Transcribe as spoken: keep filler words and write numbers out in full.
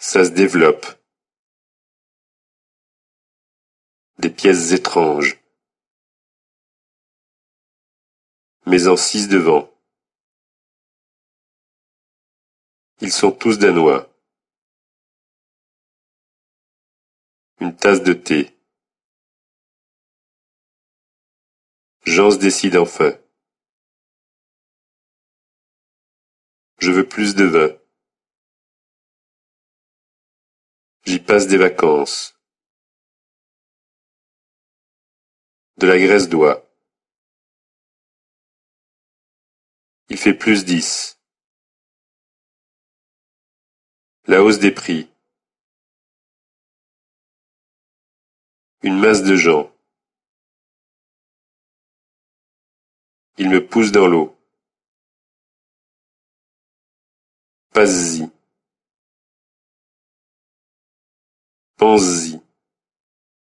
Ça se développe. Des pièces étranges. Mais en six devant. Ils sont tous danois. Une tasse de thé. Jean se décide enfin. Je veux plus de vin. J'y passe des vacances. De la graisse d'oie. Il fait plus dix. La hausse des prix. Une masse de gens. Il me pousse dans l'eau. Passe-y. Pense-y.